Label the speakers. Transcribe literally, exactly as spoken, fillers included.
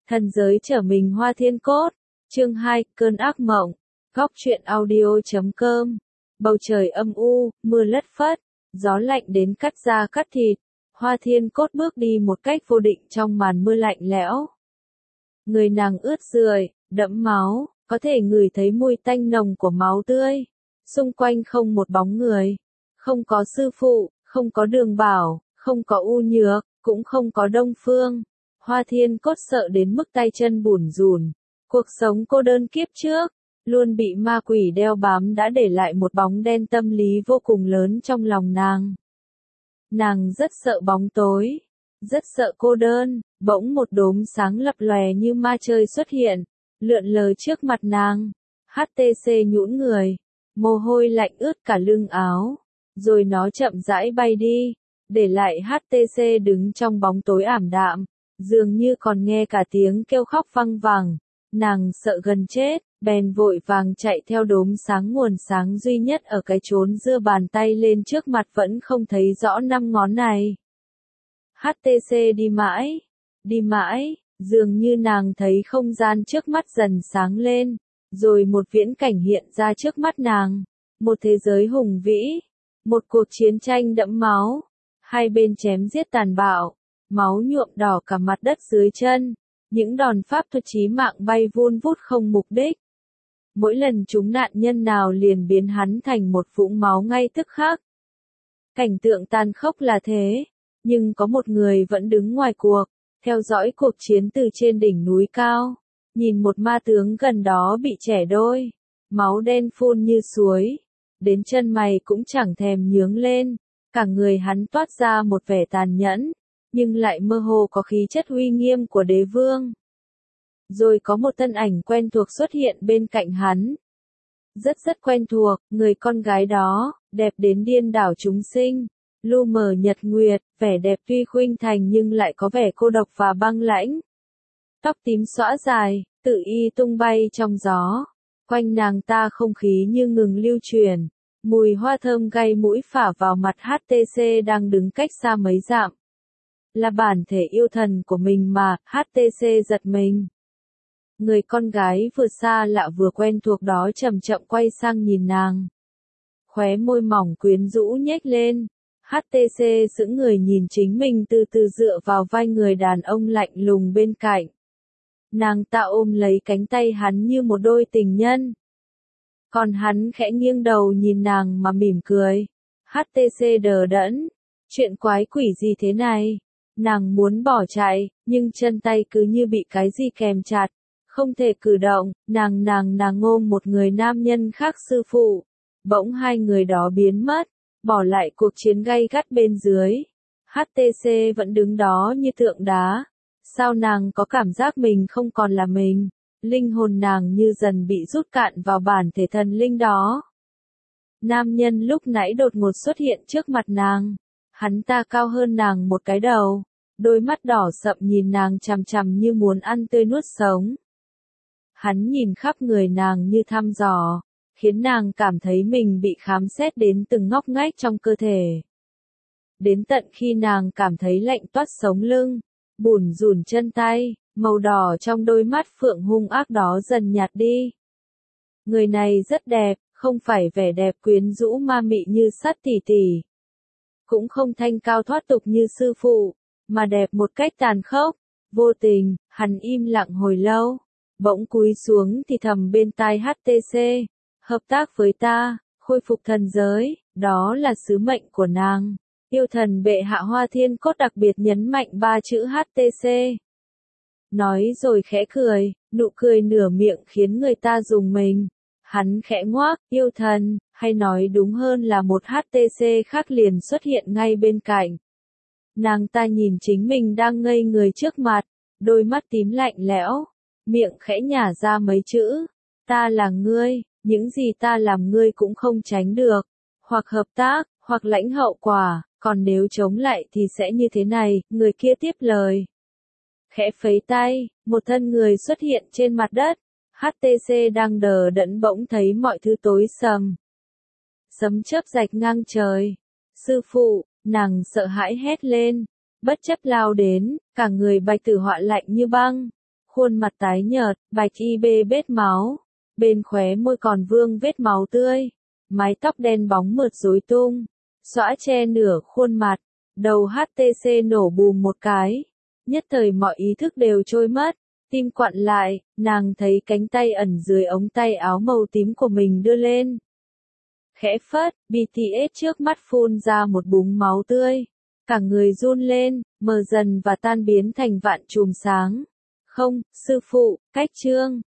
Speaker 1: Thần giới trở mình Hoa Thiên Cốt. Chương hai, cơn ác mộng. Góc truyện audio chấm com. Bầu trời âm u, mưa lất phất, gió lạnh đến cắt da cắt thịt. Hoa Thiên Cốt bước đi một cách vô định trong màn mưa lạnh lẽo. Người nàng ướt rười, đẫm máu, có thể ngửi thấy mùi tanh nồng của máu tươi. Xung quanh không một bóng người, không có sư phụ, không có Đường Bảo, không có U Nhược, cũng không có Đông Phương. Hoa Thiên Cốt sợ đến mức tay chân bủn rủn. Cuộc sống cô đơn kiếp trước, luôn bị ma quỷ đeo bám đã để lại một bóng đen tâm lý vô cùng lớn trong lòng nàng. Nàng rất sợ bóng tối, rất sợ cô đơn. Bỗng một đốm sáng lập lòe như ma chơi xuất hiện, lượn lờ trước mặt nàng. hát tê xê nhũn người, mồ hôi lạnh ướt cả lưng áo, rồi nó chậm rãi bay đi, để lại hát tê xê đứng trong bóng tối ảm đạm, dường như còn nghe cả tiếng kêu khóc văng vẳng. Nàng sợ gần chết, bèn vội vàng chạy theo đốm sáng nguồn sáng duy nhất ở cái chốn giơ bàn tay lên trước mặt vẫn không thấy rõ năm ngón này. hát tê xê đi mãi, đi mãi, dường như nàng thấy không gian trước mắt dần sáng lên, rồi một viễn cảnh hiện ra trước mắt nàng, một thế giới hùng vĩ, một cuộc chiến tranh đẫm máu, hai bên chém giết tàn bạo, máu nhuộm đỏ cả mặt đất dưới chân, những đòn pháp thuật chí mạng bay vun vút không mục đích. Mỗi lần trúng nạn nhân nào liền biến hắn thành một vũng máu ngay tức khắc. Cảnh tượng tàn khốc là thế, nhưng có một người vẫn đứng ngoài cuộc, theo dõi cuộc chiến từ trên đỉnh núi cao, nhìn một ma tướng gần đó bị chẻ đôi, máu đen phun như suối, đến chân mày cũng chẳng thèm nhướng lên, cả người hắn toát ra một vẻ tàn nhẫn, nhưng lại mơ hồ có khí chất uy nghiêm của đế vương. Rồi có một thân ảnh quen thuộc xuất hiện bên cạnh hắn. Rất rất quen thuộc, người con gái đó, đẹp đến điên đảo chúng sinh, lu mờ nhật nguyệt, vẻ đẹp tuy khuynh thành nhưng lại có vẻ cô độc và băng lãnh. Tóc tím xõa dài, tự y tung bay trong gió, quanh nàng ta không khí như ngừng lưu truyền, mùi hoa thơm gây mũi phả vào mặt hát tê xê đang đứng cách xa mấy dặm. Là bản thể yêu thần của mình mà, hát tê xê giật mình. Người con gái vừa xa lạ vừa quen thuộc đó chậm chậm quay sang nhìn nàng. Khóe môi mỏng quyến rũ nhếch lên. hát tê xê sững người nhìn chính mình từ từ dựa vào vai người đàn ông lạnh lùng bên cạnh. Nàng ta ôm lấy cánh tay hắn như một đôi tình nhân. Còn hắn khẽ nghiêng đầu nhìn nàng mà mỉm cười. hát tê xê đờ đẫn. Chuyện quái quỷ gì thế này? Nàng muốn bỏ chạy, nhưng chân tay cứ như bị cái gì kèm chặt, không thể cử động. Nàng nàng nàng ôm một người nam nhân khác sư phụ. Bỗng hai người đó biến mất, bỏ lại cuộc chiến gay gắt bên dưới. hát tê xê vẫn đứng đó như tượng đá. Sao nàng có cảm giác mình không còn là mình? Linh hồn nàng như dần bị rút cạn vào bản thể thần linh đó. Nam nhân lúc nãy đột ngột xuất hiện trước mặt nàng. Hắn ta cao hơn nàng một cái đầu, đôi mắt đỏ sậm nhìn nàng chằm chằm như muốn ăn tươi nuốt sống. Hắn nhìn khắp người nàng như thăm dò, khiến nàng cảm thấy mình bị khám xét đến từng ngóc ngách trong cơ thể. Đến tận khi nàng cảm thấy lạnh toát sống lưng, bủn rủn chân tay, màu đỏ trong đôi mắt phượng hung ác đó dần nhạt đi. Người này rất đẹp, không phải vẻ đẹp quyến rũ ma mị như sát tỷ tỷ. Cũng không thanh cao thoát tục như sư phụ, mà đẹp một cách tàn khốc, vô tình. Hắn im lặng hồi lâu, bỗng cúi xuống thì thầm bên tai hát tê xê, hợp tác với ta, khôi phục thần giới, đó là sứ mệnh của nàng. Yêu thần bệ hạ Hoa Thiên Cốt đặc biệt nhấn mạnh ba chữ hát tê xê. Nói rồi khẽ cười, nụ cười nửa miệng khiến người ta rùng mình. Hắn khẽ ngoác, yêu thần, hay nói đúng hơn là một hát tê xê khác liền xuất hiện ngay bên cạnh. Nàng ta nhìn chính mình đang ngây người trước mặt, đôi mắt tím lạnh lẽo, miệng khẽ nhả ra mấy chữ. Ta là ngươi, những gì ta làm ngươi cũng không tránh được. Hoặc hợp tác, hoặc lãnh hậu quả, còn nếu chống lại thì sẽ như thế này, người kia tiếp lời. Khẽ phẩy tay, một thân người xuất hiện trên mặt đất. hát tê xê đang đờ đẫn bỗng thấy mọi thứ tối sầm. Sấm chớp rạch ngang trời. Sư phụ, nàng sợ hãi hét lên, bất chấp lao đến, cả người Bạch Tử Họa lạnh như băng. khuôn mặt tái nhợt, bạch y bê bết máu, bên khóe môi còn vương vết máu tươi, mái tóc đen bóng mượt rối tung, xõa che nửa khuôn mặt, đầu hát tê xê nổ bùm một cái, nhất thời mọi ý thức đều trôi mất, tim quặn lại, nàng thấy cánh tay ẩn dưới ống tay áo màu tím của mình đưa lên. Khẽ phất, bê tê ét trước mắt phun ra một búng máu tươi, cả người run lên, mờ dần và tan biến thành vạn chùm sáng. Không, sư phụ, cách trương.